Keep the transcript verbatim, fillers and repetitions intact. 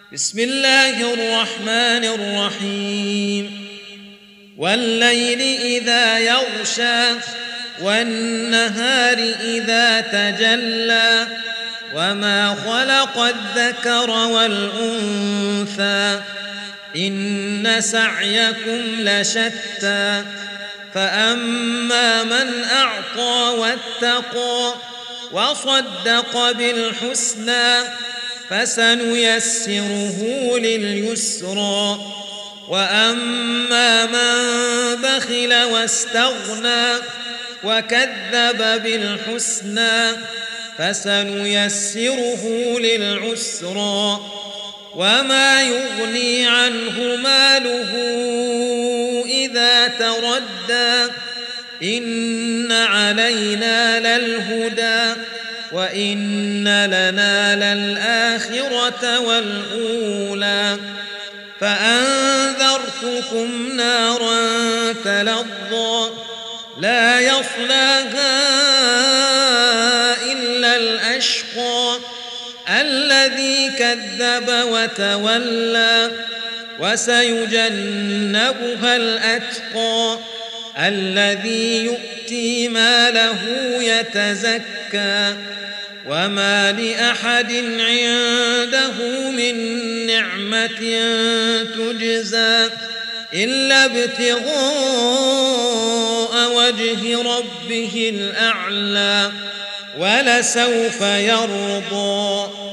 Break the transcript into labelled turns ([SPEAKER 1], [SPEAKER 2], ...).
[SPEAKER 1] بسم الله الرحمن الرحيم والليل إذا يغشى والنهار إذا تجلى وما خلق الذكر والأنثى إن سعيكم لشتى فأما من أعطى واتقى وصدق بالحسنى فسنيسره لليسرى وأما من بخل واستغنى وكذب بالحسنى فسنيسره للعسرى وما يغني عنه ماله إذا تردى إن علينا للهدى وإن لنا للآخرة والأولى فأنذرتكم نارا تلظى لا يصلاها إلا الأشقى الذي كذب وتولى وسيجنبها الأتقى الذي يؤتي ماله يتزكى وما لأحد عنده من نعمة تجزى إلا ابتغاء وجه ربه الأعلى ولسوف يرضى.